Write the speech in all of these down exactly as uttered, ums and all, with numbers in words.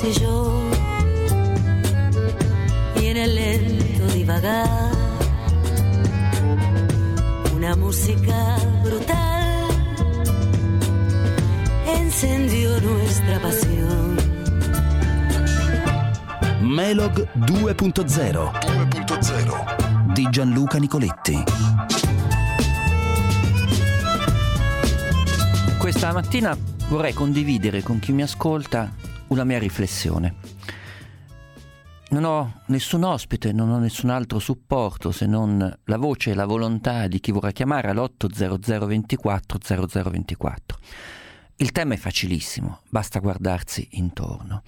y yo, y en el lento divagar, una música brutal encendió nuestra pasión. Melog due punto zero di Gianluca Nicoletti. Questa mattina vorrei condividere con chi mi ascolta una mia riflessione. Non ho nessun ospite, non ho nessun altro supporto se non la voce e la volontà di chi vorrà chiamare all'otto zero zero ventiquattro zero zero ventiquattro. Il tema è facilissimo, basta guardarsi intorno.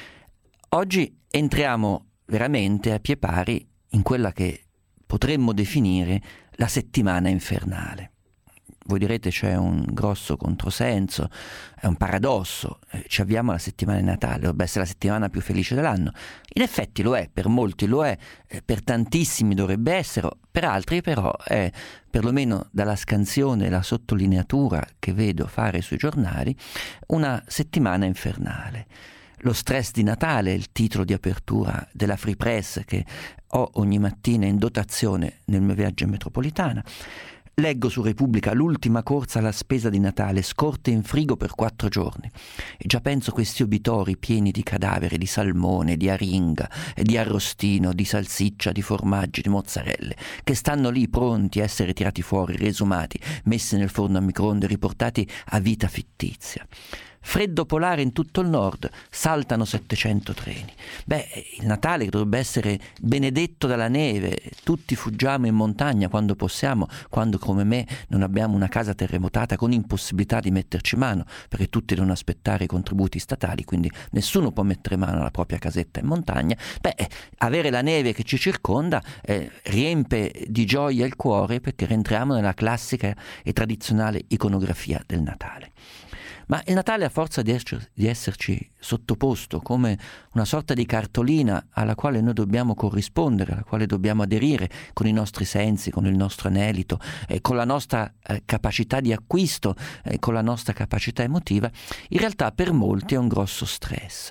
Oggi entriamo veramente a pie pari in quella che potremmo definire la settimana infernale. Voi direte c'è un grosso controsenso, è un paradosso, eh, ci avviamo alla settimana di Natale, dovrebbe essere la settimana più felice dell'anno. In effetti lo è, per molti lo è, eh, per tantissimi dovrebbe essere, per altri però è, perlomeno dalla scansione e la sottolineatura che vedo fare sui giornali, una settimana infernale. Lo stress di Natale è il titolo di apertura della Free Press che ho ogni mattina in dotazione nel mio viaggio in metropolitana. Leggo su Repubblica l'ultima corsa alla spesa di Natale, scorte in frigo per quattro giorni. E già penso questi obitori pieni di cadaveri, di salmone, di aringa, di arrostino, di salsiccia, di formaggi, di mozzarelle, che stanno lì pronti a essere tirati fuori, riesumati, messi nel forno a microonde, riportati a vita fittizia. Freddo polare in tutto il nord, saltano settecento treni. Beh, il Natale dovrebbe essere benedetto dalla neve, tutti fuggiamo in montagna quando possiamo, quando come me non abbiamo una casa terremotata con impossibilità di metterci mano, perché tutti devono aspettare i contributi statali, quindi nessuno può mettere mano alla propria casetta in montagna. Beh, avere la neve che ci circonda eh, riempie di gioia il cuore, perché rientriamo nella classica e tradizionale iconografia del Natale. Ma il Natale, a forza di, esser, di esserci sottoposto come una sorta di cartolina alla quale noi dobbiamo corrispondere, alla quale dobbiamo aderire con i nostri sensi, con il nostro anelito, eh, con la nostra eh, capacità di acquisto, eh, con la nostra capacità emotiva, in realtà per molti è un grosso stress.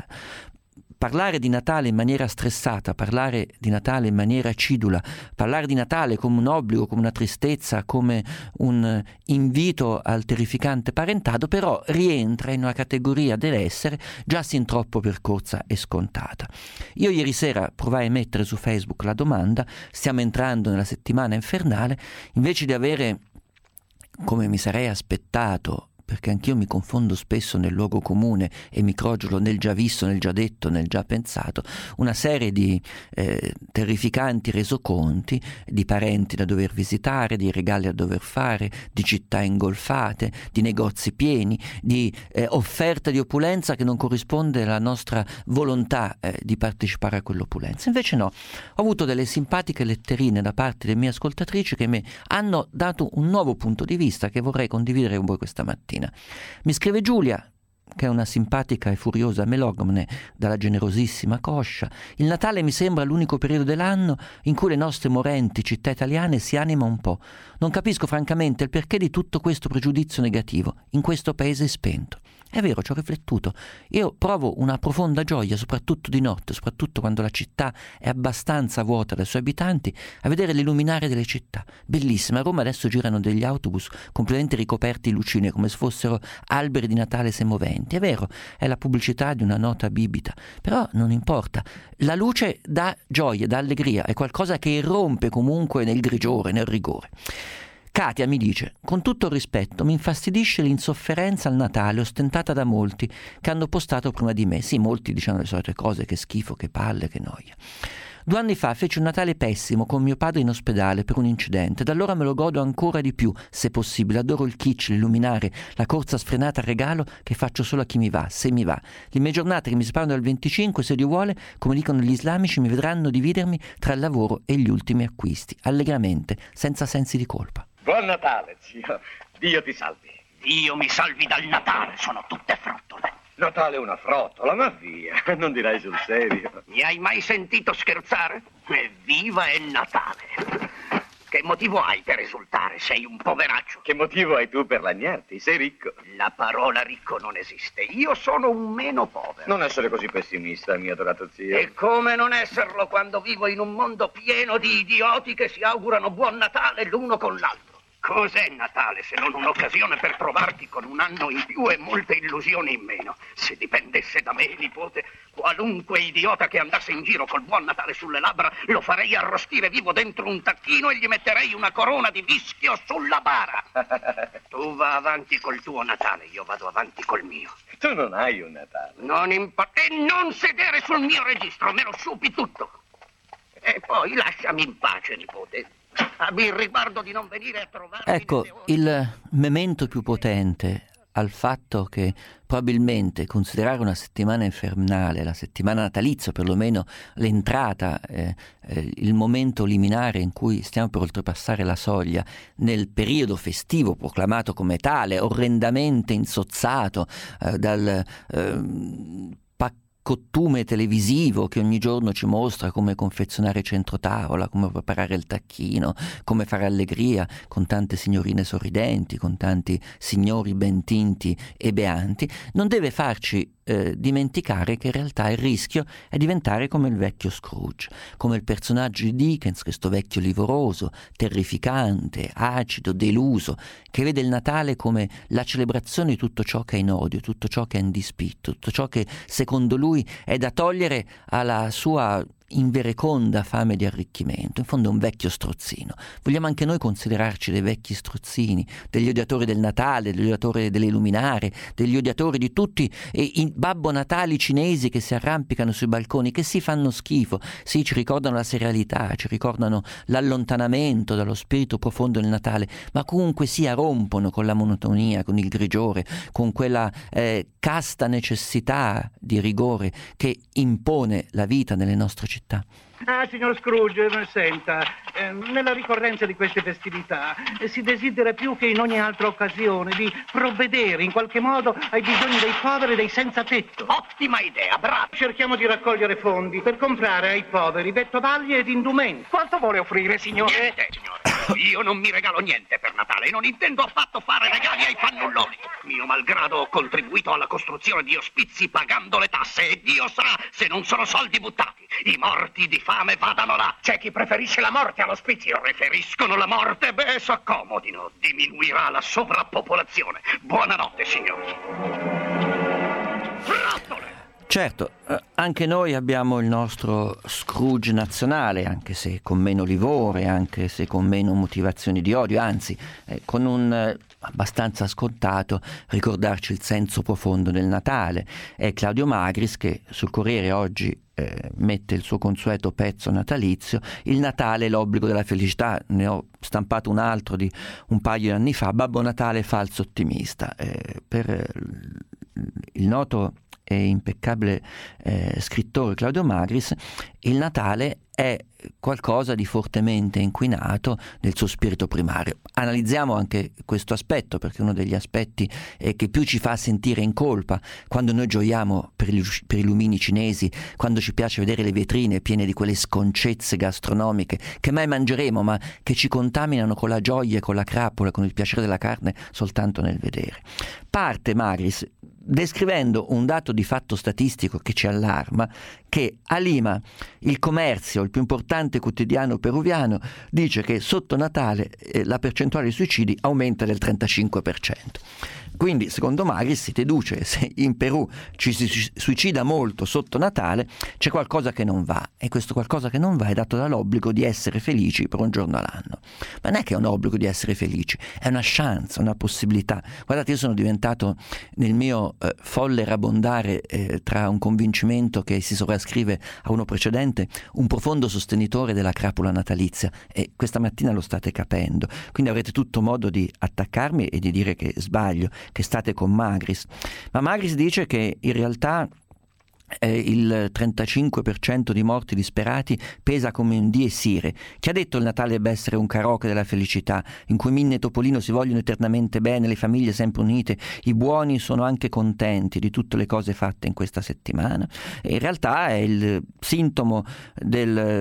Parlare di Natale in maniera stressata, parlare di Natale in maniera acidula, parlare di Natale come un obbligo, come una tristezza, come un invito al terrificante parentado, però rientra in una categoria dell'essere già sin troppo percorsa e scontata. Io ieri sera provai a mettere su Facebook la domanda: stiamo entrando nella settimana infernale? Invece di avere, come mi sarei aspettato, perché anch'io mi confondo spesso nel luogo comune e mi crogiolo nel già visto, nel già detto, nel già pensato, una serie di eh, terrificanti resoconti di parenti da dover visitare, di regali da dover fare, di città ingolfate, di negozi pieni, di eh, offerta di opulenza che non corrisponde alla nostra volontà eh, di partecipare a quell'opulenza. Invece no, ho avuto delle simpatiche letterine da parte delle mie ascoltatrici che mi hanno dato un nuovo punto di vista che vorrei condividere con voi questa mattina. Mi scrive Giulia, che è una simpatica e furiosa melogmane dalla generosissima coscia: il Natale mi sembra l'unico periodo dell'anno in cui le nostre morenti città italiane si anima un po'. Non capisco francamente il perché di tutto questo pregiudizio negativo in questo paese spento. È vero, ci ho riflettuto. Io provo una profonda gioia, soprattutto di notte, soprattutto quando la città è abbastanza vuota dai suoi abitanti, a vedere l'illuminare delle città. Bellissima. A Roma adesso girano degli autobus completamente ricoperti di lucine, come se fossero alberi di Natale semoventi. È vero, è la pubblicità di una nota bibita, però non importa. La luce dà gioia, dà allegria, è qualcosa che irrompe comunque nel grigiore, nel rigore. Katia mi dice: con tutto il rispetto, mi infastidisce l'insofferenza al Natale ostentata da molti che hanno postato prima di me. Sì, molti dicevano le solite cose: che schifo, che palle, che noia. Due anni fa feci un Natale pessimo con mio padre in ospedale per un incidente. Da allora me lo godo ancora di più, se possibile. Adoro il kitsch, l'illuminare, la corsa sfrenata al regalo che faccio solo a chi mi va, se mi va. Le mie giornate che mi separano dal venticinque, se Dio vuole, come dicono gli islamici, mi vedranno dividermi tra il lavoro e gli ultimi acquisti, allegramente, senza sensi di colpa. Buon Natale, zio. Dio ti salvi. Dio mi salvi dal Natale, sono tutte frottole. Natale è una frottola, ma via, non dirai sul serio. Mi hai mai sentito scherzare? Evviva è Natale! Che motivo hai per esultare? Sei un poveraccio. Che motivo hai tu per lagnarti? Sei ricco. La parola ricco non esiste. Io sono un meno povero. Non essere così pessimista, mio adorato zio. E come non esserlo quando vivo in un mondo pieno di idioti che si augurano buon Natale l'uno con l'altro? Cos'è Natale se non un'occasione per trovarti con un anno in più e molte illusioni in meno? Se dipendesse da me, nipote, qualunque idiota che andasse in giro col buon Natale sulle labbra lo farei arrostire vivo dentro un tacchino e gli metterei una corona di vischio sulla bara. Tu va avanti col tuo Natale, io vado avanti col mio. Tu non hai un Natale. Non importa. E non sedere sul mio registro, me lo sciupi tutto. E poi lasciami in pace, nipote. Abbi il riguardo di non venire a trovarmi. Ecco, il memento più potente al fatto che probabilmente considerare una settimana infernale, la settimana natalizia, perlomeno l'entrata, eh, eh, il momento liminare in cui stiamo per oltrepassare la soglia, nel periodo festivo proclamato come tale, orrendamente insozzato eh, dal eh, cottume televisivo che ogni giorno ci mostra come confezionare centrotavola, come preparare il tacchino, come fare allegria con tante signorine sorridenti, con tanti signori ben tinti e beanti, non deve farci eh, dimenticare che in realtà il rischio è diventare come il vecchio Scrooge, come il personaggio di Dickens, questo vecchio livoroso, terrificante, acido, deluso, che vede il Natale come la celebrazione di tutto ciò che è in odio, tutto ciò che è in dispitto, tutto ciò che secondo lui è da togliere alla sua invereconda fame di arricchimento. In fondo è un vecchio strozzino. Vogliamo anche noi considerarci dei vecchi strozzini, degli odiatori del Natale, degli odiatori delle luminare, degli odiatori di tutti i Babbo Natali cinesi che si arrampicano sui balconi, che si fanno schifo, sì, ci ricordano la serialità, ci ricordano l'allontanamento dallo spirito profondo del Natale, ma comunque sia rompono con la monotonia, con il grigiore, con quella eh, casta necessità di rigore che impone la vita nelle nostre città. Ah, signor Scrooge, senta, eh, nella ricorrenza di queste festività eh, si desidera più che in ogni altra occasione di provvedere in qualche modo ai bisogni dei poveri e dei senza tetto. Ottima idea, bravo! Cerchiamo di raccogliere fondi per comprare ai poveri vettovaglie ed indumenti. Quanto vuole offrire, signore? Niente, signore. Io non mi regalo niente per Natale e non intendo affatto fare regali ai fannulloni. Mio malgrado ho contribuito alla costruzione di ospizi pagando le tasse e Dio sa se non sono soldi buttati. I morti di fame vadano là. C'è chi preferisce la morte all'ospizio. Preferiscono la morte? Beh, s'accomodino. Diminuirà la sovrappopolazione. Buonanotte, signori. Frottole! Certo, anche noi abbiamo il nostro Scrooge nazionale, anche se con meno livore, anche se con meno motivazioni di odio, anzi eh, con un eh, abbastanza scontato ricordarci il senso profondo del Natale. È Claudio Magris che sul Corriere oggi eh, mette il suo consueto pezzo natalizio, il Natale, l'obbligo della felicità. Ne ho stampato un altro di un paio di anni fa, Babbo Natale falso ottimista, eh, per eh, il noto e impeccabile eh, scrittore Claudio Magris. Il Natale è qualcosa di fortemente inquinato nel suo spirito primario. Analizziamo anche questo aspetto, perché è uno degli aspetti eh, che più ci fa sentire in colpa quando noi gioiamo per, gli, per i lumini cinesi, quando ci piace vedere le vetrine piene di quelle sconcezze gastronomiche che mai mangeremo, ma che ci contaminano con la gioia, con la crapola, con il piacere della carne soltanto nel vedere. Parte Magris descrivendo un dato di fatto statistico che ci allarma, che a Lima il Commercio, il più importante quotidiano peruviano, dice che sotto Natale eh, la percentuale di suicidi aumenta del trentacinque per cento. Quindi, secondo Magris, si deduce che se in Perù ci si suicida molto sotto Natale, c'è qualcosa che non va, e questo qualcosa che non va è dato dall'obbligo di essere felici per un giorno all'anno. Ma non è che è un obbligo di essere felici, è una chance, una possibilità. Guardate, io sono diventato, nel mio eh, folle rabondare eh, tra un convincimento che si sovrascrive a uno precedente, un profondo sostenitore della crapola natalizia, e questa mattina lo state capendo. Quindi avrete tutto modo di attaccarmi e di dire che sbaglio, che state con Magris. Ma Magris dice che in realtà eh, il trentacinque per cento di morti disperati pesa come un die sire. Chi ha detto il Natale debba essere un karaoke della felicità, in cui Minnie e Topolino si vogliono eternamente bene, le famiglie sempre unite, i buoni sono anche contenti di tutte le cose fatte in questa settimana? E in realtà è il sintomo del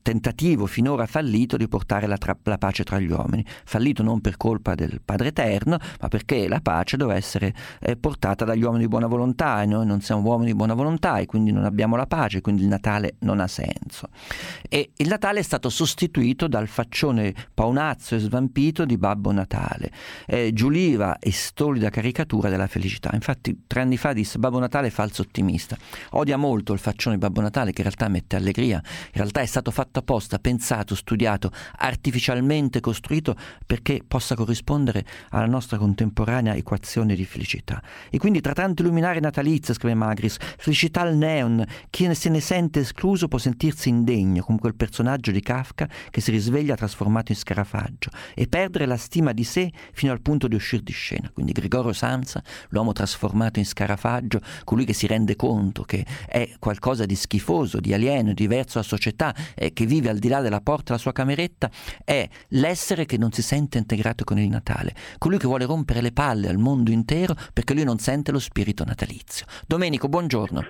tentativo finora fallito di portare la, tra- la pace tra gli uomini, fallito non per colpa del Padre Eterno, ma perché la pace doveva essere eh, portata dagli uomini di buona volontà, e noi non siamo uomini di buona volontà e quindi non abbiamo la pace, quindi il Natale non ha senso. E il Natale è stato sostituito dal faccione paonazzo e svampito di Babbo Natale, eh, giuliva e stolida caricatura della felicità. Infatti tre anni fa disse: Babbo Natale è falso ottimista, odia molto il faccione di Babbo Natale, che in realtà mette allegria, in realtà è stato fatto apposta, pensato, studiato, artificialmente costruito perché possa corrispondere alla nostra contemporanea equazione di felicità. E quindi tra tanti luminari natalizi, scrive Magris, felicità al neon, chi se ne sente escluso può sentirsi indegno, come quel personaggio di Kafka che si risveglia trasformato in scarafaggio, e perdere la stima di sé fino al punto di uscire di scena. Quindi Gregorio Samsa, l'uomo trasformato in scarafaggio, colui che si rende conto che è qualcosa di schifoso, di alieno, diverso dalla società, eh, che vive al di là della porta della sua cameretta, è l'essere che non si sente integrato con il Natale, colui che vuole rompere le palle al mondo intero perché lui non sente lo spirito natalizio. Domenico, buongiorno.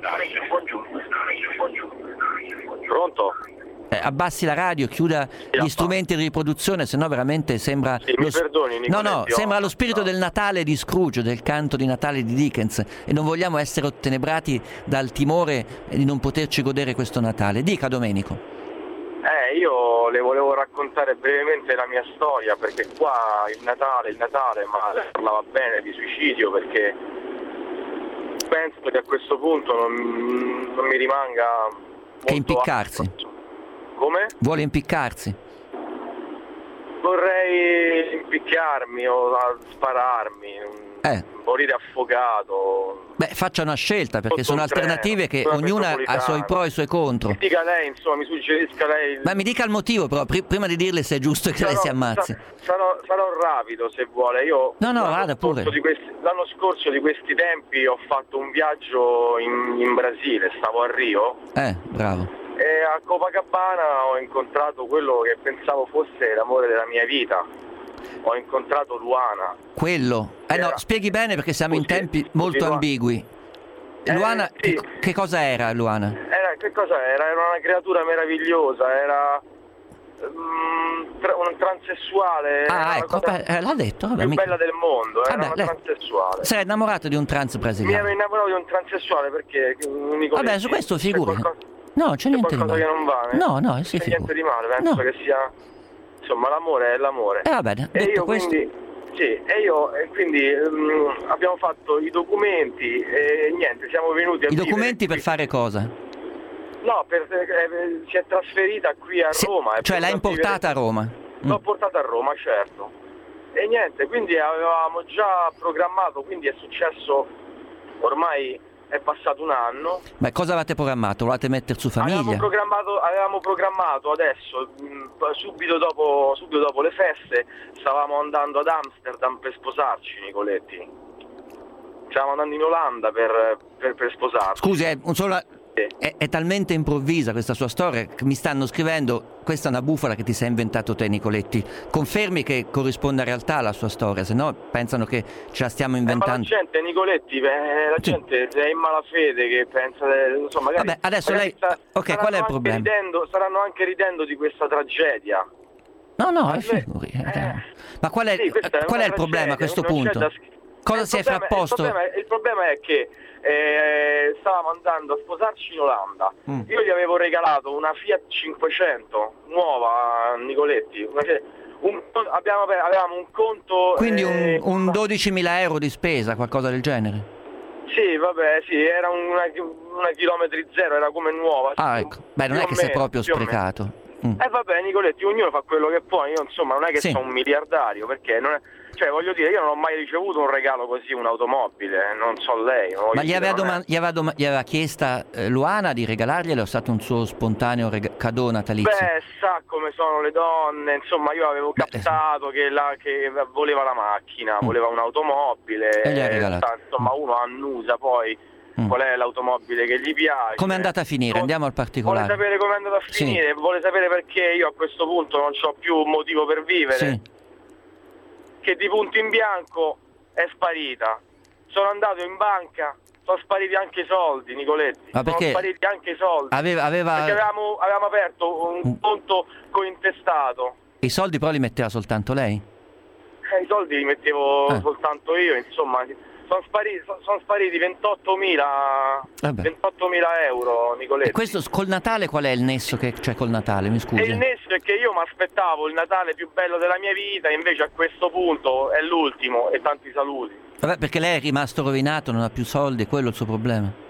Pronto? Eh, abbassi la radio, chiuda gli strumenti di riproduzione, sennò veramente sembra sì, lo... mi perdoni, no no Nicoletti, sembra no. lo spirito del Natale di Scrooge, del canto di Natale di Dickens, e non vogliamo essere ottenebrati dal timore di non poterci godere questo Natale. Dica, Domenico. Eh, io le volevo raccontare brevemente la mia storia, perché qua il Natale, il Natale, ma lei parlava bene di suicidio, perché penso che a questo punto non, non mi rimanga molto che impiccarsi. altro. Come? Vuole impiccarsi? Vorrei impiccarmi o spararmi, Eh. morire affogato. Beh, faccia una scelta, perché Sotto sono un treno, alternative che una ognuna ha i metropolitana. suoi pro e i suoi contro. Mi dica lei, insomma, mi suggerisca lei. Ma mi dica il motivo, però, pri- prima di dirle se è giusto che Sarò- lei si ammazzi. sa- Sarò, sarò rapido se vuole. Io No, no, l'anno vada scorso pure. di questi- l'anno scorso di questi tempi ho fatto un viaggio in, in Brasile, stavo a Rio. Eh, bravo. E a Copacabana ho incontrato quello che pensavo fosse l'amore della mia vita. Ho incontrato Luana. Quello. Eh no, Era- spieghi bene, perché siamo in Scusi, tempi scusi, molto Luana. ambigui. Eh, Luana, sì. che, che cosa era Luana? Era, che cosa era? Era una creatura meravigliosa, era mm, tra- un transessuale. era Ah, la ecco, cosa beh, eh, l'ha detto. Vabbè, più mica- bella del mondo, era Vabbè, una lei- transessuale. Si è innamorato di un trans Mi brasiliano. ero innamorato di un transessuale perché un unico. Vabbè, su questo figuri. C'è, qualcosa, No, c'è c'è niente di qualcosa male. che non va. eh? No, no, si c'è figuri. niente di male, penso No. che sia. Insomma, l'amore è l'amore. Eh, vabbè, detto e io questo... quindi. Sì, e io e quindi mm, abbiamo fatto i documenti e niente, siamo venuti a I vivere documenti per qui. fare cosa? No, per, eh, si è trasferita qui a Si- Roma. è cioè l'ha venuta a importata a vivere- Roma? L'ho Mm. portata a Roma, certo. E niente, quindi avevamo già programmato, quindi è successo, ormai è passato un anno. Ma cosa avete programmato? Volete mettere su Avevamo famiglia? programmato, avevamo programmato adesso, mh, subito dopo, subito dopo le feste, stavamo andando ad Amsterdam per sposarci, Nicoletti. Stavamo andando in Olanda per, per, per sposarci. Scusi, è, un solo... Sì. è, è talmente improvvisa questa sua storia che mi stanno scrivendo: questa è una bufala che ti sei inventato te, Nicoletti. Confermi che corrisponde a realtà la sua storia, se no pensano che ce la stiamo Eh, ma la inventando. gente, Nicoletti, eh, la Sì. gente è in malafede che pensa, eh, insomma, magari, Vabbè, adesso magari lei- sta- ok, staranno qual è il anche problema? Ridendo, staranno anche ridendo di questa tragedia. No, no, Ma è lei- figuri. eh. Ma qual è, Sì, questa è qual è una il problema a tragedia, questo una punto? scena sch- Cosa Eh, si è il problema- frapposto? Il problema, il problema è che eh, stavamo andando a sposarci in Olanda. Mm. Io gli avevo regalato una Fiat cinquecento nuova a Nicoletti. Una Fiat- un- abbiamo, avevamo un conto. Quindi un, eh, un dodicimila euro di spesa, qualcosa del genere? Sì, vabbè, sì, era una, una chilometri zero, era come nuova. Ah, sì, ecco. Beh, non più è o che si è meno, proprio più o meno. sprecato. Mm. Eh vabbè, Nicoletti, ognuno fa quello che può, io insomma non è che Sì. sono un miliardario, perché non è, cioè voglio dire, io non ho mai ricevuto un regalo così, un'automobile, non so lei. non voglio Ma gli dire, aveva, non è- doma- gli aveva, doma- gli aveva chiesta eh, Luana di regalarglielo? È stato un suo spontaneo rega- cadeau natalizio? Beh, sa come sono le donne, insomma io avevo Beh, captato che, la, che voleva la macchina, Mm. voleva un'automobile, E gli ha regalato. sa, insomma uno annusa poi Mm. qual è l'automobile che gli piace. Come è andata a finire? Vuole- Andiamo al particolare. Vuole sapere come è andata a Sì. finire, vuole sapere perché io a questo punto non ho più un motivo per vivere. Sì. Che di punto in bianco è sparita. Sono andato in banca, sono sono spariti anche i soldi, Nicoletti. Ma perché? Sono spariti anche i soldi. Aveva, aveva... Perché avevamo, avevamo aperto un conto cointestato. I soldi però li metteva soltanto lei? Eh, I soldi li mettevo Eh. soltanto io, insomma. Sono spariti, sono spariti ventottomila euro, Nicoletti. E questo col Natale qual è il nesso che c'è col Natale, mi scusi? E il nesso è che io mi aspettavo il Natale più bello della mia vita, invece a questo punto è l'ultimo, e tanti saluti. Vabbè, perché lei è rimasto rovinato, non ha più soldi, è quello il suo problema?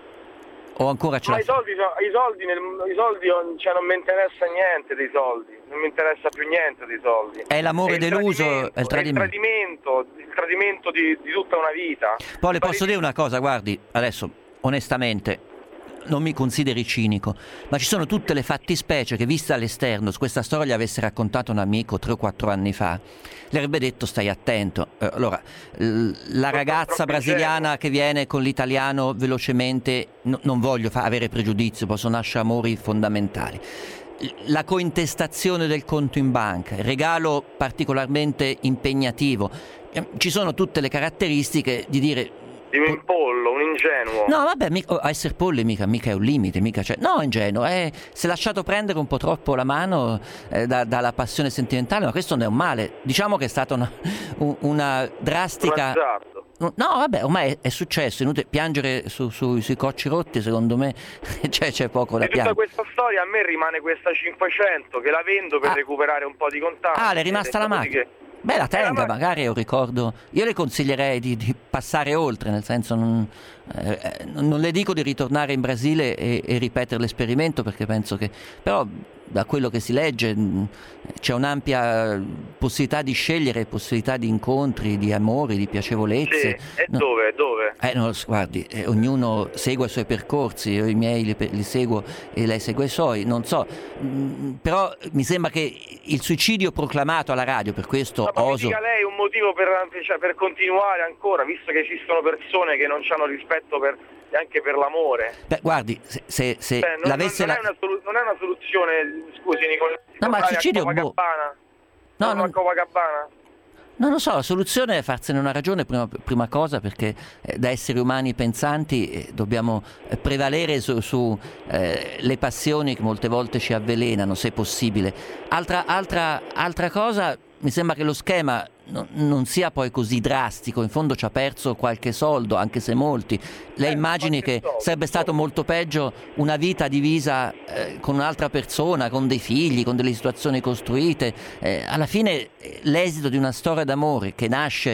O ancora ce Ma l'ha? i soldi, sono- i soldi, nel, i soldi cioè, non mi interessa niente dei soldi, non mi interessa più niente dei soldi. È l'amore il deluso, tradimento, è il tradimento. È il tradimento, il tradimento di, di tutta una vita. Poi le posso dire una cosa, guardi, adesso onestamente non mi consideri cinico, ma ci sono tutte le fattispecie che, vista all'esterno, se questa storia gli avesse raccontato un amico tre o quattro anni fa, le avrebbe detto stai attento. Eh, allora, l- la ragazza brasiliana che viene con l'italiano velocemente, no, non voglio fa- avere pregiudizio, possono nascere amori fondamentali. La cointestazione del conto in banca, il regalo particolarmente impegnativo, eh, ci sono tutte le caratteristiche di dire... Di un pollo, un ingenuo. No, vabbè, mica, a essere polli mica, mica è un limite, mica c'è. No, ingenuo, eh, si è lasciato prendere un po' troppo la mano eh, da- dalla passione sentimentale, ma questo non è un male. Diciamo che è stata una, un- una drastica... Un azzardo. No, vabbè, ormai è, è successo, è inutile piangere su- su- sui cocci rotti, secondo me c'è, c'è poco da Di tutta piangere. questa storia a me rimane questa cinquecento che la vendo per Ah. recuperare un po' di contanti. Ah, le è rimasta E la dopodiché- macchina? Beh, la tenga, Eh, la ma- magari è un ricordo. Io le consiglierei di, di passare oltre, nel senso non, eh, non le dico di ritornare in Brasile e, e ripetere l'esperimento, perché penso che, però da quello che si legge mh, c'è un'ampia possibilità di scegliere, possibilità di incontri, di amori, di piacevolezze. Sì, e No. dove? Dove? Eh, no, guardi, eh, ognuno segue i suoi percorsi, io i miei li, li seguo e lei segue i suoi, non so, mm, però mi sembra che il suicidio proclamato alla radio, per questo Ma mi oso... dica lei un motivo per, cioè, per continuare ancora, visto che esistono persone che non hanno rispetto per, anche per l'amore. Beh, guardi, se, se, se Cioè, non, l'avesse... non, la- è una solu- non è una soluzione, scusi Nicola. No, ma il suicidio, boh. Copacabana? No, No, non- a Copacabana? Non lo so, la soluzione è farsene una ragione, prima, prima cosa, perché eh, da esseri umani pensanti eh, dobbiamo eh, prevalere su, su eh, le passioni che molte volte ci avvelenano, se possibile. Altra, altra, altra cosa, mi sembra che lo schema no- non sia poi così drastico, in fondo ci ha perso qualche soldo, anche se molti. Lei Eh, immagini qualche che soldo. sarebbe stato molto peggio una vita divisa eh, con un'altra persona, con dei figli, con delle situazioni costruite. Eh, alla fine eh, l'esito di una storia d'amore che nasce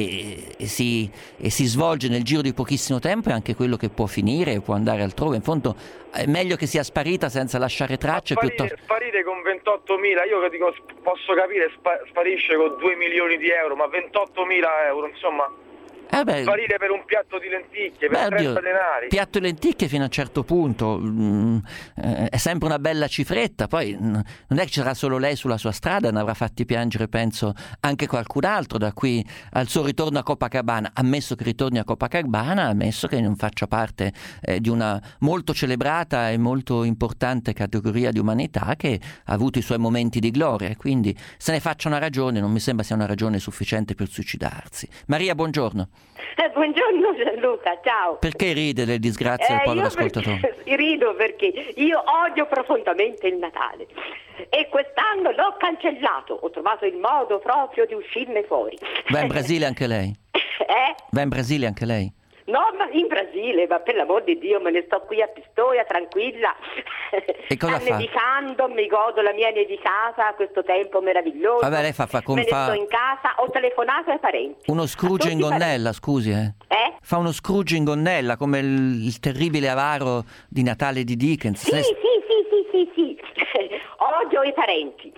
e, e, si, e si svolge nel giro di pochissimo tempo è anche quello che può finire, può andare altrove. In fondo è meglio che sia sparita senza lasciare tracce Sparire, piuttosto... sparire con ventottomila, io che dico sp- posso capire, spa- sparisce con due milioni di euro, ma ventottomila euro, insomma, Eh beh, sparire per un piatto di lenticchie, per beh, oddio, trenta denari. piatto e lenticchie fino a un certo punto, mm, eh, è sempre una bella cifretta, poi mm, non è che ci sarà solo lei sulla sua strada, ne avrà fatti piangere penso anche qualcun altro da qui al suo ritorno a Copacabana, ammesso che ritorni a Copacabana, ammesso che non faccia parte eh, di una molto celebrata e molto importante categoria di umanità che ha avuto i suoi momenti di gloria, e quindi se ne faccia una ragione, non mi sembra sia una ragione sufficiente per suicidarsi. Maria, buongiorno. Eh, buongiorno Gianluca, ciao. Perché ride delle disgrazie del Eh, povero io perché- ascoltatore? rido perché io odio profondamente il Natale e quest'anno l'ho cancellato, ho trovato il modo proprio di uscirne fuori. Va in Brasile anche lei? Eh? Va in Brasile anche lei? No, ma in Brasile, ma per l'amor di Dio me ne sto qui a Pistoia, tranquilla. E cosa sta fa? nevicando, mi godo la mia nevicata, questo tempo meraviglioso. Vabbè, lei fa- fa come me ne fa- sto in casa, ho telefonato ai parenti. Uno A Scrooge tutti in i parenti. gonnella, scusi, eh? Eh? Fa uno Scrooge in gonnella, come il, il terribile avaro di Natale di Dickens. Sì, Lei- sì, sì, sì, sì, sì. Odio i parenti.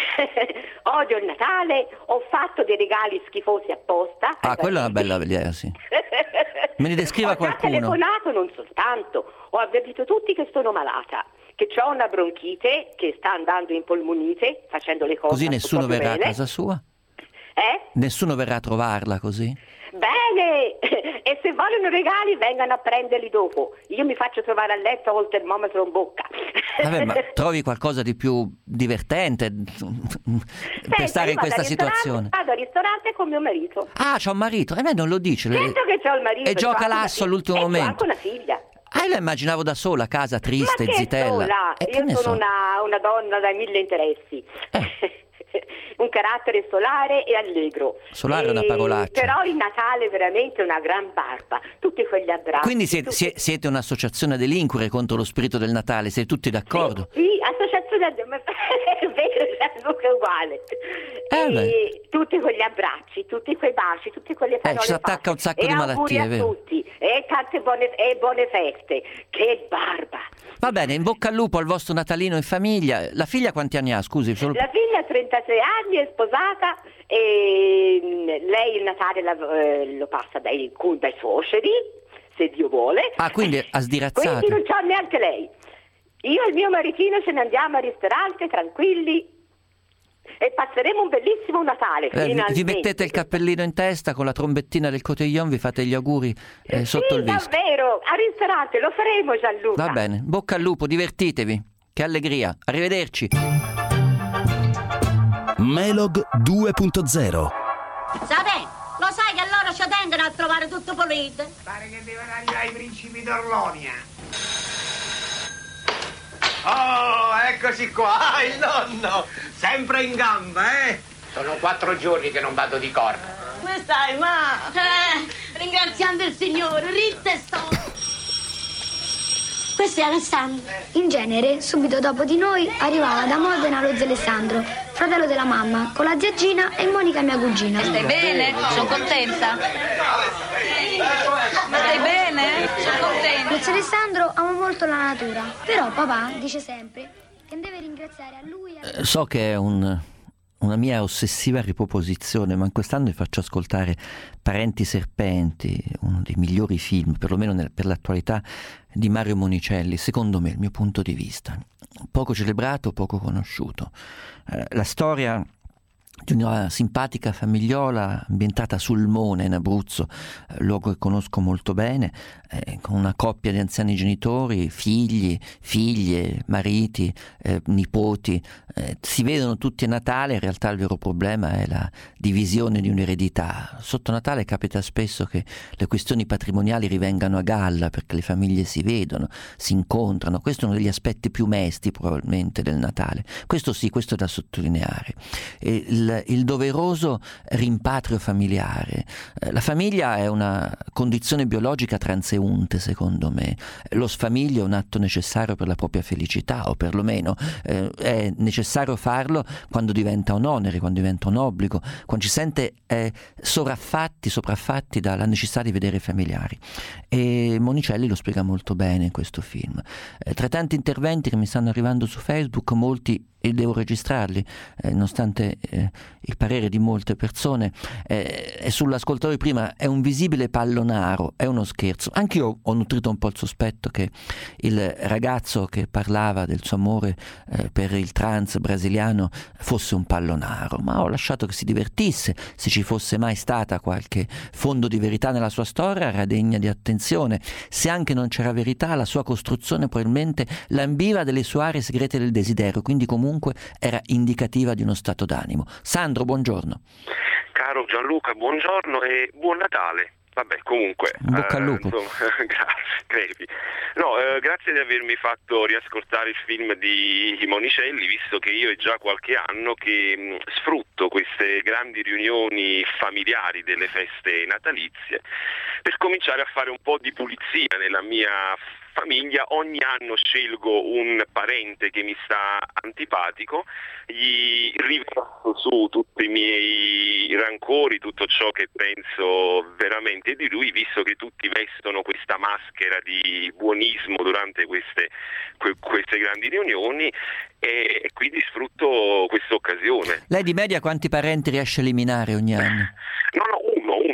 Odio il Natale, ho fatto dei regali schifosi apposta. ai Ah, quella è una parenti. bella idea, sì. Me ne descriva ho già qualcuno. telefonato, non soltanto, ho avvertito tutti che sono malata, che ho una bronchite che sta andando in polmonite, facendo le cose Così nessuno proprio verrà a bene. casa sua? Eh? Nessuno verrà a trovarla così? Bene, e se vogliono regali vengano a prenderli dopo. Io mi faccio trovare a letto col termometro in bocca. Vabbè, ma trovi qualcosa di più divertente per Senta, stare in vado questa al situazione? Vado al ristorante con mio marito. Ah, c'ha un marito, e me non lo dice. Certo che c'ho il marito. E gioca l'asso all'ultimo e momento. C'ho anche una figlia. Ah, io la immaginavo da sola, a casa, triste, Ma che zitella. sola? E che Io ne sono so? una, una donna dai mille interessi. Eh. Un carattere solare e allegro. Solare è una E- parolaccia. Però il Natale è veramente una gran barba. Tutti quegli abbracci. Quindi siete, tutti- sie- siete un'associazione a delinquere contro lo spirito del Natale, siete tutti d'accordo? Sì, sì, associazione è vero, Gianluca è uguale. Eh, e tutti quegli abbracci, tutti quei baci, tutte quelle parole ci si attacca un sacco fatte. di E malattie, auguri è a vero. tutti e tante buone, e buone feste. Che barba. Va bene, in bocca al lupo al vostro Natalino in famiglia. La figlia quanti anni ha, scusi? Solo... La figlia ha trentasei anni, è sposata e mm, lei il Natale la- eh, lo passa dai, cu- dai suoceri, se Dio vuole. Ah, quindi ha sdirazzato. Quindi non c'ha neanche lei. Io e il mio maritino ce ne andiamo al ristorante tranquilli e passeremo un bellissimo Natale. Eh, vi- vi finalmente. mettete il cappellino in testa con la trombettina del cotillon, vi fate gli auguri eh, sotto sì, il viso. davvero, al ristorante lo faremo, Gianluca. Va bene, bocca al lupo, divertitevi. Che allegria. Arrivederci. Melog due punto zero. Sapete, lo sai che loro ci tengono a trovare tutto pulito? Pare che devono arrivare i principi d'Orlonia. Oh, eccoci qua, il nonno! Sempre in gamba, eh? Sono quattro giorni che non vado di corda. Come stai, ma? Eh, ringraziando il Signore, ritta e sto. Questo è Alessandro. In genere, subito dopo di noi, arrivava da Modena lo zio Alessandro, fratello della mamma, con la zia Gina e Monica mia cugina. Stai bene? Sono contenta. Ma stai bene? Sono contenta. Lo zio Alessandro ama molto la natura, però papà dice sempre che deve ringraziare a lui e a... Eh, So che è un, una mia ossessiva riproposizione, ma quest'anno vi faccio ascoltare Parenti serpenti, uno dei migliori film, perlomeno nel, per l'attualità, di Mario Monicelli, secondo me, il mio punto di vista. Poco celebrato, poco conosciuto. Eh, la storia di una simpatica famigliola ambientata sul Mone in Abruzzo, eh, luogo che conosco molto bene, eh, con una coppia di anziani genitori, figli, figlie, mariti, eh, nipoti, eh, si vedono tutti a Natale. In realtà il vero problema è la divisione di un'eredità. Sotto Natale capita spesso che le questioni patrimoniali rivengano a galla perché le famiglie si vedono, si incontrano. Questo è uno degli aspetti più mesti probabilmente del Natale. Questo sì, questo è da sottolineare. E il il doveroso rimpatrio familiare. La famiglia è una condizione biologica transeunte, secondo me. Lo sfamiglio è un atto necessario per la propria felicità, o perlomeno eh, è necessario farlo quando diventa un onere, quando diventa un obbligo, quando ci sente eh, sopraffatti, sopraffatti dalla necessità di vedere i familiari. E Monicelli lo spiega molto bene in questo film. Eh, tra tanti interventi che mi stanno arrivando su Facebook, molti e devo registrarli, eh, nonostante eh, il parere di molte persone, eh, e sull'ascoltatore prima è un visibile pallonaro, è uno scherzo. Anch'io ho nutrito un po' il sospetto che il ragazzo che parlava del suo amore eh, per il trans brasiliano fosse un pallonaro, ma ho lasciato che si divertisse. Se ci fosse mai stata qualche fondo di verità nella sua storia era degna di attenzione. Se anche non c'era verità, la sua costruzione probabilmente lambiva delle sue aree segrete del desiderio, quindi comunque era indicativa di uno stato d'animo. Sandro, buongiorno. Caro Gianluca, buongiorno e buon Natale. Vabbè, comunque, in bocca al lupo. Eh, insomma, grazie, crepi. No, eh, grazie di avermi fatto riascoltare il film di Monicelli, visto che io è già qualche anno che mh, sfrutto queste grandi riunioni familiari delle feste natalizie per cominciare a fare un po' di pulizia nella mia famiglia. Ogni anno scelgo un parente che mi sta antipatico, gli riverso su tutti i miei rancori, tutto ciò che penso veramente di lui, visto che tutti vestono questa maschera di buonismo durante queste, que, queste grandi riunioni, e, e quindi sfrutto questa occasione. Lei di media quanti parenti riesce a eliminare ogni anno? No, no, uno, uno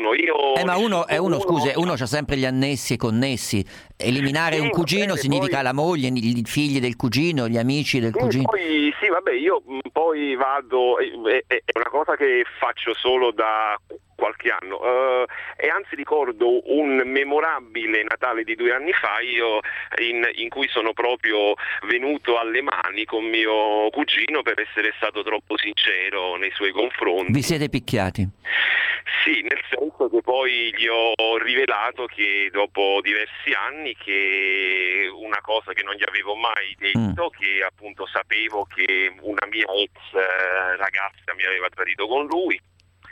uno. Io eh, ma uno, è uno, uno, scusi, uno c'ha sempre gli annessi e connessi. Eliminare sì, un cugino bene, significa poi... la moglie, i figli del cugino, gli amici del sì, cugino. Poi, sì, vabbè, io poi vado, è, è una cosa che faccio solo da qualche anno, uh, e anzi ricordo un memorabile Natale di due anni fa io in, in cui sono proprio venuto alle mani con mio cugino per essere stato troppo sincero nei suoi confronti. Vi siete picchiati? Sì, nel senso che poi gli ho rivelato che dopo diversi anni che una cosa che non gli avevo mai detto, mm. che appunto sapevo che una mia ex ragazza mi aveva tradito con lui.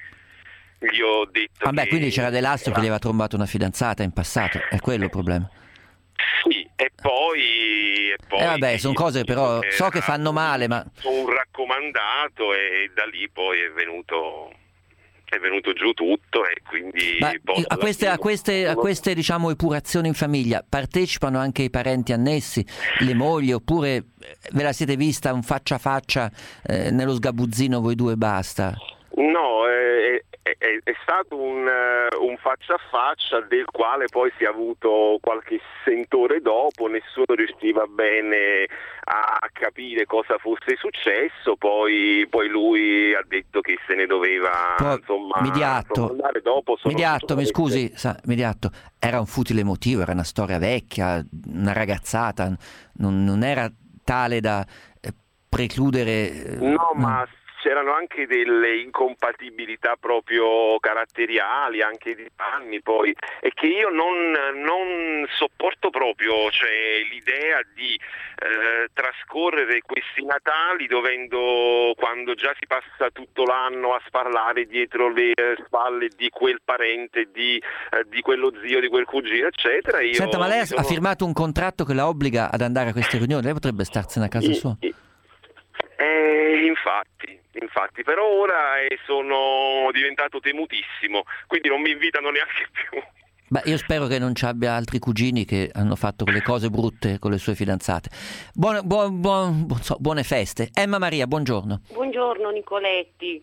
Gli ho detto Vabbè, che... quindi c'era dell'astro che gli aveva trombato una fidanzata in passato, è quello il problema. Sì, e poi... E poi eh vabbè, sono cose però, so che fanno male, ma... Sono un raccomandato e da lì poi è venuto... è venuto giù tutto e quindi... Ma a queste, a queste, a queste diciamo epurazioni in famiglia partecipano anche i parenti annessi, le mogli, oppure ve la siete vista un faccia a faccia eh, nello sgabuzzino voi due basta? No, è, è, è stato un, un faccia a faccia del quale poi si è avuto qualche sentore dopo, nessuno riusciva bene a capire cosa fosse successo, poi, poi lui ha detto che se ne doveva poi, insomma, Mediatto, andare dopo. Mediatto, mi scusi, sa, Mediatto, era un futile motivo, era una storia vecchia, una ragazzata, non, non era tale da eh, precludere... No, ma... c'erano anche delle incompatibilità proprio caratteriali, anche di anni poi, e che io non, non sopporto proprio, cioè l'idea di eh, trascorrere questi Natali dovendo, quando già si passa tutto l'anno a sparlare dietro le spalle di quel parente, di, eh, di quello zio, di quel cugino, eccetera. Io Senta, ma lei sono... ha firmato un contratto che la obbliga ad andare a queste riunioni, lei potrebbe starsene a casa I, sua. I, eh, infatti, infatti, però ora eh, sono diventato temutissimo, quindi non mi invitano neanche più. Beh, io spero che non ci abbia altri cugini che hanno fatto quelle cose brutte con le sue fidanzate. Buone, buon, buon, buon, so, buone feste. Emma Maria, buongiorno. Buongiorno Nicoletti.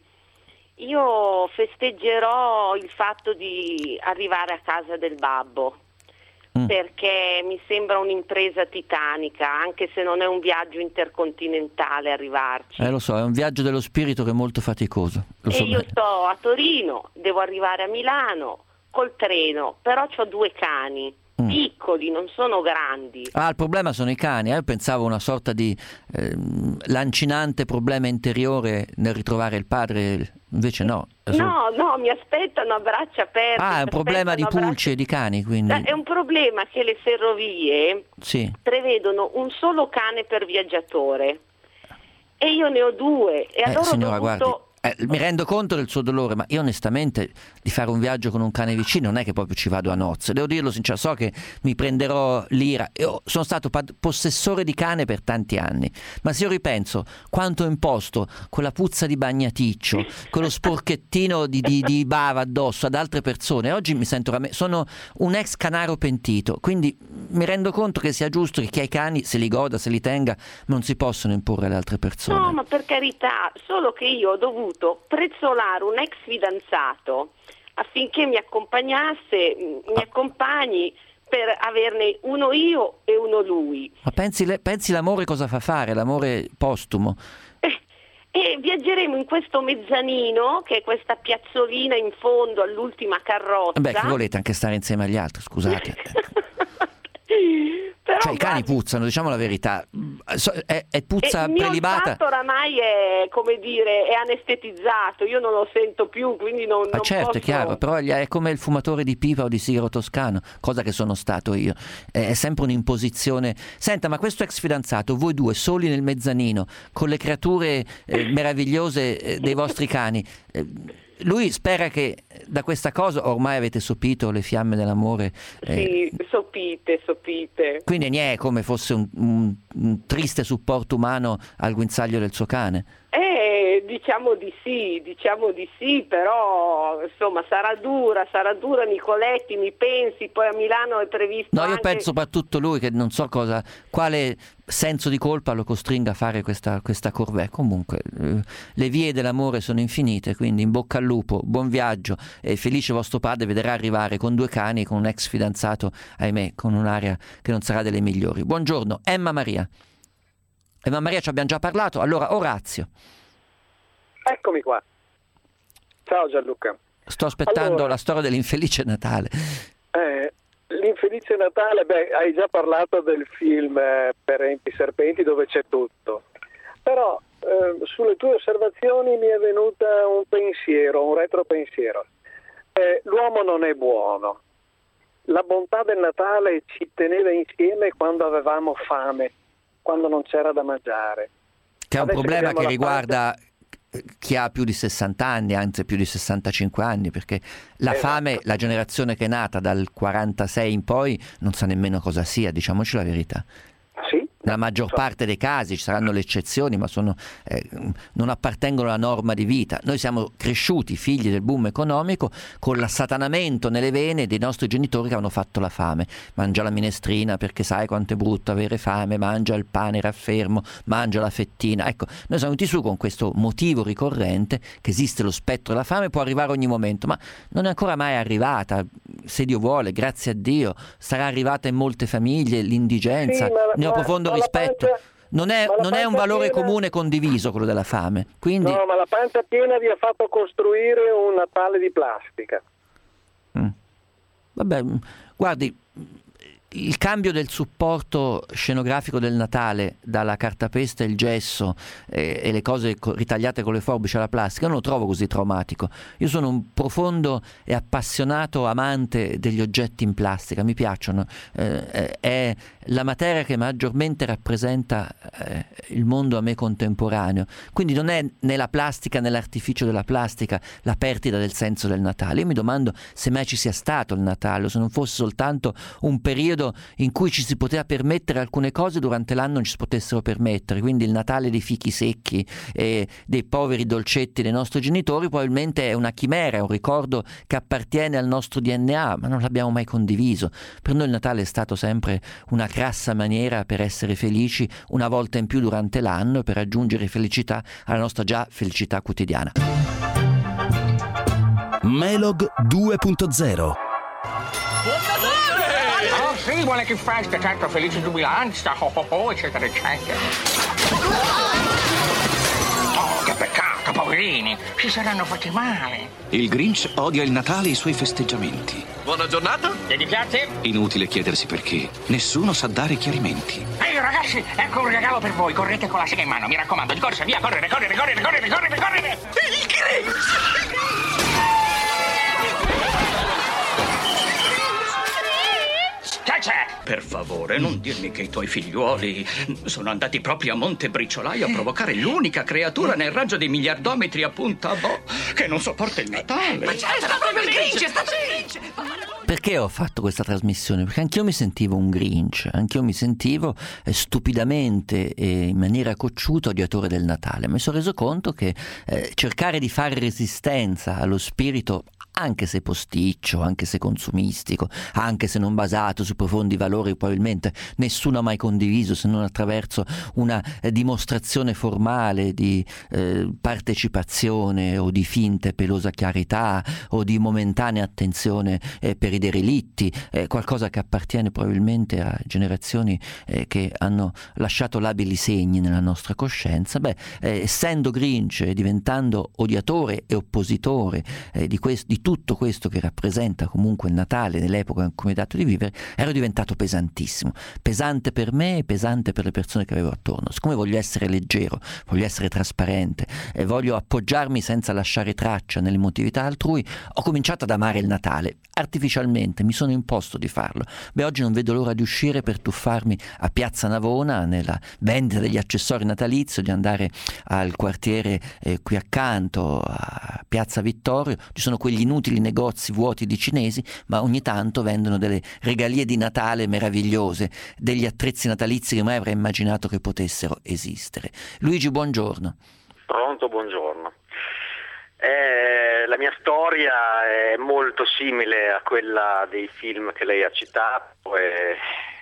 Io festeggerò il fatto di arrivare a casa del babbo. Mm. Perché mi sembra un'impresa titanica, anche se non è un viaggio intercontinentale arrivarci. Eh lo so, è un viaggio dello spirito che è molto faticoso. Lo e so io bene. sto a Torino, devo arrivare a Milano col treno, però ho due cani, mm. piccoli, non sono grandi. Ah, il problema sono i cani, eh? Io pensavo una sorta di eh, lancinante problema interiore nel ritrovare il padre, invece no. No, no, mi aspettano a braccia aperte. Ah, è un problema di pulci e di cani, quindi. È un problema che le ferrovie sì. prevedono un solo cane per viaggiatore e io ne ho due e eh, allora signora, ho dovuto... guardi, eh, mi rendo conto del suo dolore, ma io onestamente di fare un viaggio con un cane vicino non è che proprio ci vado a nozze, devo dirlo sincero, so che mi prenderò l'ira. Io sono stato pad- possessore di cane per tanti anni, ma se io ripenso quanto ho imposto quella puzza di bagnaticcio, quello sporchettino di, di, di bava addosso ad altre persone, oggi mi sento ram- sono un ex canaro pentito, quindi mi rendo conto che sia giusto che chi ha i cani se li goda, se li tenga, non si possono imporre alle altre persone. No, ma per carità, solo che io ho dovuto prezzolare un ex fidanzato affinché mi accompagnasse, mi accompagni per averne uno io e uno lui. Ma pensi, pensi l'amore cosa fa fare, l'amore postumo? Eh, e viaggeremo in questo mezzanino, che è questa piazzolina in fondo all'ultima carrozza. Beh, che volete anche stare insieme agli altri, scusate. Però, cioè i cani puzzano, diciamo la verità, è, è puzza il mio prelibata. olfatto oramai è, come dire, è anestetizzato, io non lo sento più, quindi non, Ma non certo, posso... è chiaro, però è come il fumatore di pipa o di sigaro toscano, cosa che sono stato io, è sempre un'imposizione. Senta, ma questo ex fidanzato, voi due soli nel mezzanino con le creature eh, meravigliose eh, dei vostri cani, eh, lui spera che da questa cosa ormai avete sopito le fiamme dell'amore. Eh. Sì, sopite, sopite. Quindi è come fosse un, un, un triste supporto umano al guinzaglio del suo cane. Eh, diciamo di sì, diciamo di sì, però insomma sarà dura, sarà dura Nicoletti, mi pensi, poi a Milano è previsto No, io anche... penso soprattutto lui che non so cosa, quale senso di colpa lo costringa a fare questa, questa corvée. Comunque eh, le vie dell'amore sono infinite, quindi in bocca al lupo, buon viaggio, e felice vostro padre vedrà arrivare con due cani, con un ex fidanzato, ahimè, con un'aria che non sarà delle migliori. Buongiorno, Emma Maria. Emma Maria, ci abbiamo già parlato. Allora, Orazio. Eccomi qua. Ciao Gianluca. Sto aspettando allora, la storia dell'infelice Natale. Eh, l'infelice Natale, beh, hai già parlato del film eh, Perenti Serpenti, dove c'è tutto. Però eh, sulle tue osservazioni mi è venuta un pensiero, un retropensiero. Eh, l'uomo non è buono. La bontà del Natale ci teneva insieme quando avevamo fame, quando non c'era da mangiare. Che è un Adesso problema che la riguarda chi ha più di sessanta anni, anzi più di sessantacinque anni, perché la esatto. fame, la generazione che è nata dal quarantasei in poi non sa nemmeno cosa sia, diciamoci la verità. Sì. Nella maggior parte dei casi, ci saranno le eccezioni, ma sono, eh, non appartengono alla norma di vita. Noi siamo cresciuti figli del boom economico con l'assatanamento nelle vene dei nostri genitori che hanno fatto la fame. Mangia la minestrina perché sai quanto è brutto avere fame, mangia il pane raffermo, mangia la fettina. Ecco, noi siamo venuti su con questo motivo ricorrente che esiste lo spettro della fame, può arrivare ogni momento, ma non è ancora mai arrivata. Se Dio vuole, grazie a Dio, sarà arrivata in molte famiglie l'indigenza. Sì, ma, ne ho ma, profondo ma rispetto. Pancia, non è, non è un valore piena... comune condiviso quello della fame. Quindi... No, ma la pancia piena vi ha fatto costruire un Natale di plastica. Mm. Vabbè, guardi, il cambio del supporto scenografico del Natale dalla cartapesta e il gesso eh, e le cose co- ritagliate con le forbici alla plastica non lo trovo così traumatico. Io sono un profondo e appassionato amante degli oggetti in plastica, mi piacciono, eh, è la materia che maggiormente rappresenta eh, il mondo a me contemporaneo, quindi non è né la plastica né l'artificio della plastica la perdita del senso del Natale. Io mi domando se mai ci sia stato il Natale o se non fosse soltanto un periodo in cui ci si poteva permettere alcune cose, durante l'anno non ci si potessero permettere, quindi il Natale dei fichi secchi e dei poveri dolcetti dei nostri genitori probabilmente è una chimera, è un ricordo che appartiene al nostro D N A, ma non l'abbiamo mai condiviso. Per noi il Natale è stato sempre una crassa maniera per essere felici una volta in più durante l'anno e per aggiungere felicità alla nostra già felicità quotidiana. Melog due punto zero. Oh sì, vuole che festa, certo, felice giubilanza, oh oh oh, eccetera, eccetera. Oh, che peccato, poverini, si saranno fatti male. Il Grinch odia il Natale e i suoi festeggiamenti. Buona giornata. E ti piace? Inutile chiedersi perché, nessuno sa dare chiarimenti. Ehi ragazzi, ecco un regalo per voi, correte con la sega in mano, mi raccomando, di corsa, via, correre, correre, correre, correre, correre, correre. Il Grinch! Che c'è? Per favore, non dirmi che i tuoi figliuoli sono andati proprio a Monte Briciolaio a provocare l'unica creatura nel raggio dei miliardometri a punta boh che non sopporta il Natale. Ma c'è stato proprio il Grinch, è stato il Grinch! Perché ho fatto questa trasmissione? Perché anch'io mi sentivo un Grinch, anch'io mi sentivo eh, stupidamente e in maniera cocciuta odiatore del Natale. Mi sono reso conto che eh, cercare di fare resistenza allo spirito, anche se posticcio, anche se consumistico, anche se non basato su profondi valori, probabilmente nessuno ha mai condiviso se non attraverso una eh, dimostrazione formale di eh, partecipazione o di finta e pelosa chiarità o di momentanea attenzione eh, per i derelitti, eh, qualcosa che appartiene probabilmente a generazioni eh, che hanno lasciato labili segni nella nostra coscienza. Beh, eh, essendo Grinch e diventando odiatore e oppositore eh, di, questo, di tutto questo che rappresenta comunque il Natale nell'epoca in cui mi è dato di vivere, ero diventato pesantissimo, pesante per me e pesante per le persone che avevo attorno. Siccome voglio essere leggero, voglio essere trasparente e voglio appoggiarmi senza lasciare traccia nell'emotività altrui, ho cominciato ad amare il Natale artificialmente, mi sono imposto di farlo. Beh, oggi non vedo l'ora di uscire per tuffarmi a Piazza Navona nella vendita degli accessori natalizi, di andare al quartiere eh, qui accanto a Piazza Vittorio. Ci sono quegli inutili negozi vuoti di cinesi, ma ogni tanto vendono delle regalie di Natale meravigliose, degli attrezzi natalizi che mai avrei immaginato che potessero esistere. Luigi, buongiorno. Pronto, buongiorno. Eh, la mia storia è molto simile a quella dei film che lei ha citato e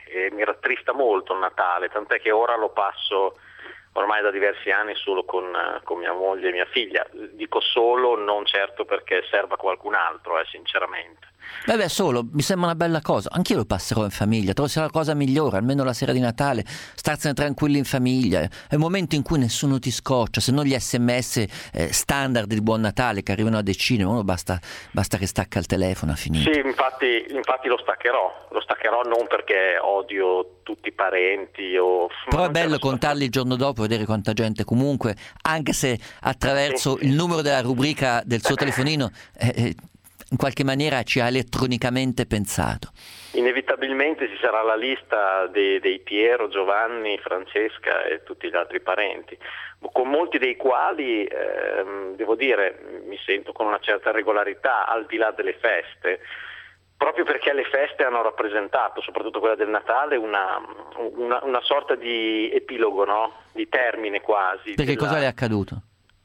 e mi rattrista molto il Natale, tant'è che ora lo passo ormai da diversi anni solo con, con mia moglie e mia figlia. Dico solo, non certo perché serva qualcun altro, eh, sinceramente. Beh, solo, mi sembra una bella cosa. Anch'io lo passerò in famiglia, trovo sia la cosa migliore, almeno la sera di Natale, starsene tranquilli in famiglia. È un momento in cui nessuno ti scoccia, se non gli sms eh, standard di Buon Natale che arrivano a decine, uno basta, basta che stacca il telefono, ha finito. Sì, infatti, infatti lo staccherò, lo staccherò non perché odio tutti i parenti o... Però è bello contarli il giorno dopo, vedere quanta gente comunque, anche se attraverso sì, sì. il numero della rubrica del suo telefonino eh, eh, in qualche maniera ci ha elettronicamente pensato. Inevitabilmente ci sarà la lista dei, dei Piero, Giovanni, Francesca e tutti gli altri parenti, con molti dei quali, ehm, devo dire, mi sento con una certa regolarità, al di là delle feste, proprio perché le feste hanno rappresentato, soprattutto quella del Natale, una, una, una sorta di epilogo, no? Di termine quasi. Perché della... cosa le è accaduto?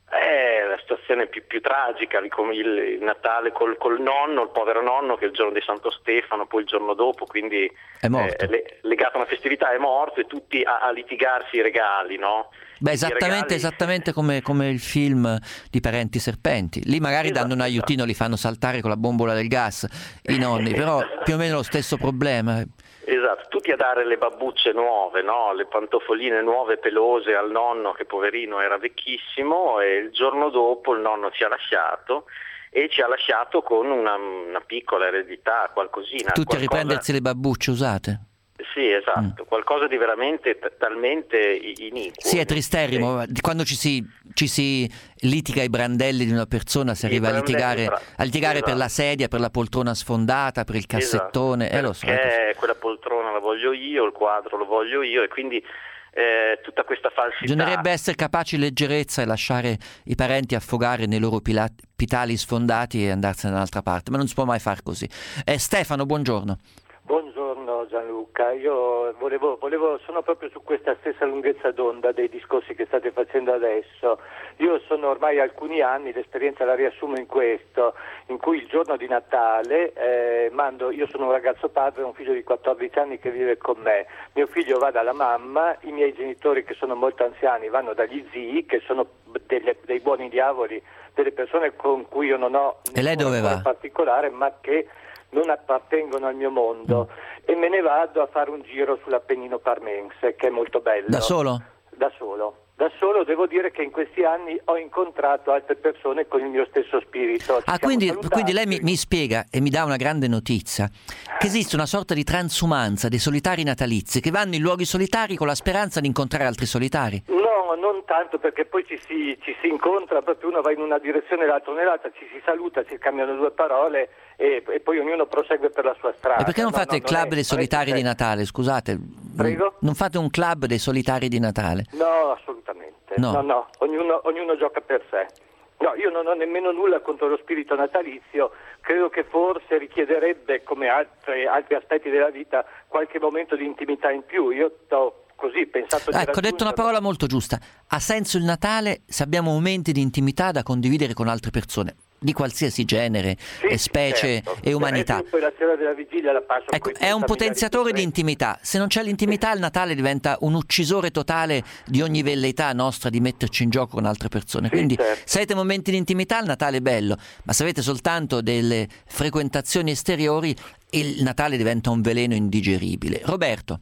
È la situazione più, più tragica, come il, il Natale col, col nonno, il povero nonno che il giorno di Santo Stefano, poi il giorno dopo, quindi è morto. Eh, le, legato a una festività, è morto e tutti a, a litigarsi i regali, no? Beh, esattamente, regali... esattamente come, come il film di Parenti Serpenti. Lì magari esatto, danno un aiutino, esatto. li fanno saltare con la bombola del gas i nonni, però più o meno lo stesso problema. Esatto, tutti a dare le babbucce nuove, no? Le pantofoline nuove pelose al nonno che poverino era vecchissimo, e il giorno dopo il nonno ci ha lasciato e ci ha lasciato con una, una piccola eredità, qualcosina. Tutti qualcosa... a riprendersi le babbucce usate? Sì, esatto, mm. qualcosa di veramente t- talmente iniquo. Sì, è tristerrimo, sì. Quando ci si, ci si litiga ai brandelli di una persona, si arriva a litigare, tra... a litigare esatto. per la sedia, per la poltrona sfondata, per il cassettone, esatto. eh, lo so. Perché quella poltrona la voglio io, il quadro lo voglio io, e quindi eh, tutta questa falsità. Bisognerebbe essere capaci di leggerezza e lasciare i parenti affogare nei loro pila- pitali sfondati e andarsene dall'altra parte, ma non si può mai far così. Eh, Stefano, buongiorno. Buongiorno Gianluca, io volevo, volevo, sono proprio su questa stessa lunghezza d'onda dei discorsi che state facendo adesso. Io sono ormai alcuni anni, l'esperienza la riassumo in questo, in cui il giorno di Natale eh, mando, io sono un ragazzo padre, ho un figlio di quattordici anni che vive con me, mio figlio va dalla mamma, i miei genitori che sono molto anziani vanno dagli zii, che sono delle, dei buoni diavoli, delle persone con cui io non ho e lei dove va? In particolare, ma che non appartengono al mio mondo, mm. e me ne vado a fare un giro sull'Appennino parmense, che è molto bello. Da solo? Da solo. Da solo devo dire che in questi anni ho incontrato altre persone con il mio stesso spirito. Ci ah, quindi, quindi lei mi, mi spiega e mi dà una grande notizia, che esiste una sorta di transumanza dei solitari natalizi che vanno in luoghi solitari con la speranza di incontrare altri solitari? No, non tanto, perché poi ci si, ci si incontra, proprio uno va in una direzione e l'altro nell'altra, ci si saluta, si scambiano due parole e, e poi ognuno prosegue per la sua strada. E perché non no, fate no, il club è, dei solitari di Natale, scusate? Prego? Non fate un club dei solitari di Natale? No, assolutamente. No, no, no. Ognuno, ognuno gioca per sé. No, io non ho nemmeno nulla contro lo spirito natalizio, credo che forse richiederebbe, come altri, altri aspetti della vita, qualche momento di intimità in più. Io ho così pensato di ecco, ho detto una parola molto giusta. Ha senso il Natale se abbiamo momenti di intimità da condividere con altre persone di qualsiasi genere, sì, e specie certo. e umanità. Poi la sera della vigilia la passo ecco, è un potenziatore di intimità. Se non c'è l'intimità, il Natale diventa un uccisore totale di ogni velleità nostra di metterci in gioco con altre persone. Sì, Quindi certo. se avete momenti di intimità, il Natale è bello, ma se avete soltanto delle frequentazioni esteriori, il Natale diventa un veleno indigeribile. Roberto.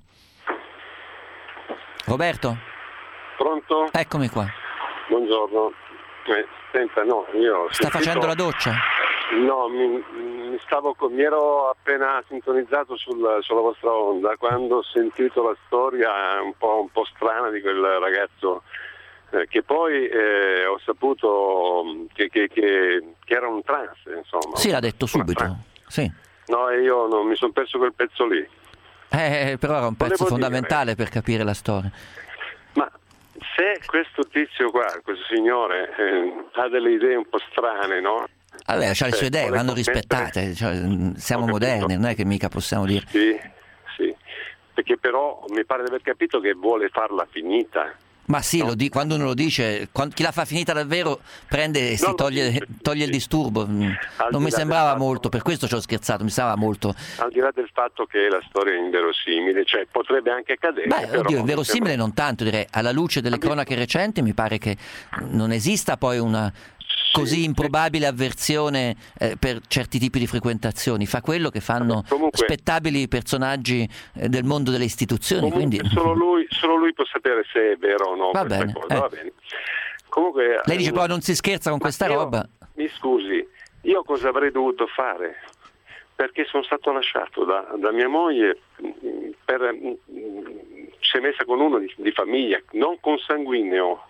Roberto? Pronto? Eccomi qua. Buongiorno. Eh, senta, no, io sta sentito... facendo la doccia? No, mi, mi, stavo, mi ero appena sintonizzato sul, sulla vostra onda quando ho sentito la storia un po', un po' strana di quel ragazzo eh, che poi eh, ho saputo che, che, che, che era un trans, insomma. Sì, l'ha detto subito. Sì. No, io non mi sono perso quel pezzo lì. Eh, però era un pezzo Volevo fondamentale dire, per capire la storia. Ma se questo tizio qua, questo signore, eh, ha delle idee un po' strane, no? Allora, c'ha le sue idee, vanno rispettate, cioè, siamo moderni, non è che mica possiamo dire. Sì, sì, perché però mi pare di aver capito che vuole farla finita. Ma sì, no? lo di- quando uno lo dice, quando, chi la fa finita davvero prende e si no, toglie, dice, toglie sì. il disturbo. Non mi sembrava molto, per questo ci ho scherzato, mi sembrava molto. Al di là del fatto che la storia è inverosimile, cioè potrebbe anche accadere. Beh, però oddio, inverosimile sembra... non tanto, direi. Alla luce delle cronache recenti mi pare che non esista poi una così sì, improbabile sì. avversione eh, per certi tipi di frequentazioni. Fa quello che fanno comunque, spettabili personaggi eh, del mondo delle istituzioni. Quindi... Solo lui, solo lui può sapere se è vero o no. Va bene, cosa. Eh. Va bene. Comunque, lei dice poi non si scherza con questa io, roba. Mi scusi, io cosa avrei dovuto fare? Perché sono stato lasciato da, da mia moglie, per, si è messa con uno di, di famiglia, non consanguineo,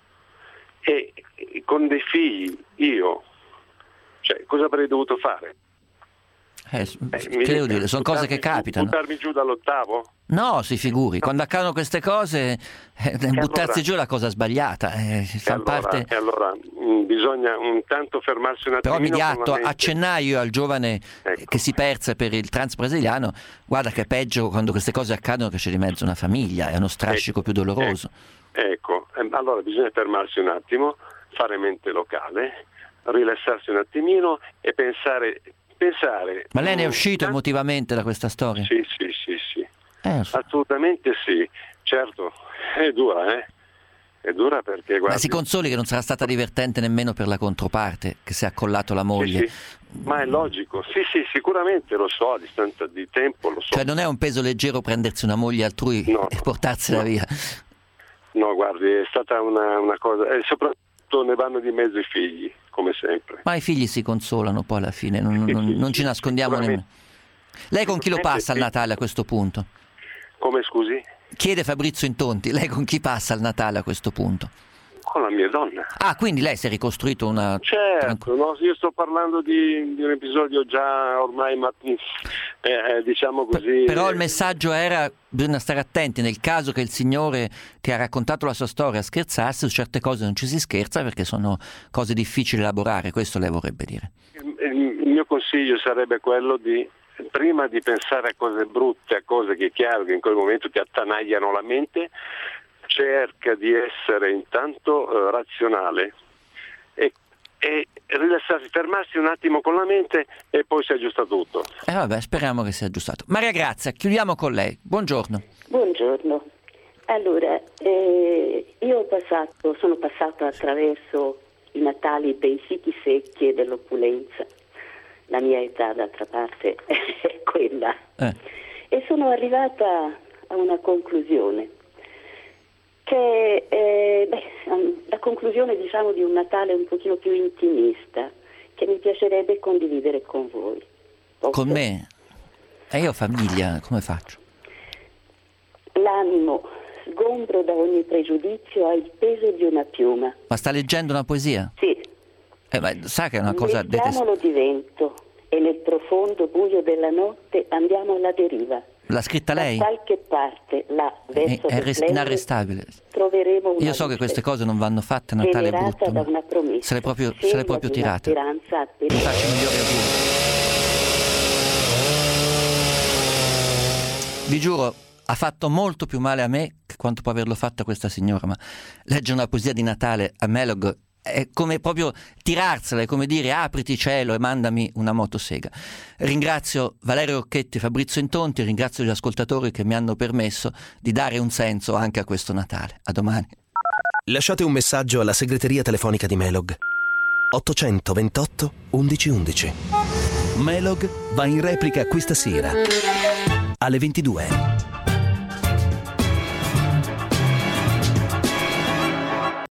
e con dei figli, io, cioè cosa avrei dovuto fare? Eh, eh, che devo dire, sono cose che capitano. Buttarmi giù dall'ottavo? No, si figuri, quando accadono queste cose eh, buttarsi allora, giù è la cosa sbagliata. Eh, e, allora, parte... e allora mh, bisogna intanto fermarsi un attimo. Però immediato accennai io al giovane ecco. che si perse per il trans brasiliano, guarda che è peggio quando queste cose accadono che c'è di mezzo una famiglia, è uno strascico ecco. più doloroso. Ecco, ecco. Allora bisogna fermarsi un attimo, fare mente locale, rilassarsi un attimino e pensare... Pensare, ma lei ne è uscito emotivamente da questa storia? Sì, sì, sì, sì. Eh, so. Assolutamente sì. Certo, è dura, eh? È dura perché guardi... Ma si consoli che non sarà stata divertente nemmeno per la controparte che si è accollato la moglie. Sì, sì. Ma è logico, sì, sì, sicuramente lo so, a distanza di tempo lo so. Cioè non è un peso leggero prendersi una moglie altrui no, e portarsela no. via. No, guardi, è stata una, una cosa, e soprattutto ne vanno di mezzo i figli, come sempre. Ma i figli si consolano poi alla fine, non, sì, non, sì, non ci nascondiamo nemmeno. Lei con chi lo passa al Natale a questo punto? Come scusi? Chiede Fabrizio Intonti, lei con chi passa il Natale a questo punto? Con la mia donna. Ah, quindi lei si è ricostruito una... Certo, no, io sto parlando di, di un episodio già ormai, ma, eh, diciamo così... Però il messaggio era, bisogna stare attenti, nel caso che il signore che ha raccontato la sua storia scherzasse, su certe cose non ci si scherza perché sono cose difficili da elaborare, questo lei vorrebbe dire. Il, il mio consiglio sarebbe quello di, prima di pensare a cose brutte, a cose che è chiaro che in quel momento ti attanagliano la mente, cerca di essere intanto uh, razionale e, e rilassarsi, fermarsi un attimo con la mente e poi si aggiusta tutto. E eh vabbè, speriamo che sia aggiustato. Maria Grazia, chiudiamo con lei. Buongiorno. Buongiorno. Allora, eh, io ho passato, sono passata attraverso i Natali dei siti secchi e dell'opulenza. La mia età, d'altra parte, è quella. Eh. E sono arrivata a una conclusione. Che è beh, la conclusione diciamo di un Natale un pochino più intimista che mi piacerebbe condividere con voi. Posso? Con me? E io ho famiglia, come faccio? L'animo, sgombro da ogni pregiudizio, ha il peso di una piuma. Ma sta leggendo una poesia? Sì. Eh, ma sa che è una cosa... Mettiamolo di vento e nel profondo buio della notte andiamo alla deriva. L'ha scritta lei? Da qualche parte, là, verso è, è inarrestabile. Troveremo una Io so che queste cose non vanno fatte a Natale brutto. Da una promessa, se l'è proprio, se l'è proprio tirata. Mi faccio i migliori auguri. Vi giuro, ha fatto molto più male a me che quanto può averlo fatto a questa signora, ma leggere una poesia di Natale a Melog è come proprio tirarsela, è come dire apriti cielo e mandami una motosega. Ringrazio Valerio Rocchetti e Fabrizio Intonti, ringrazio gli ascoltatori che mi hanno permesso di dare un senso anche a questo Natale. A domani. Lasciate un messaggio alla segreteria telefonica di Melog ottocentoventotto undici undici. Melog va in replica questa sera alle ventidue.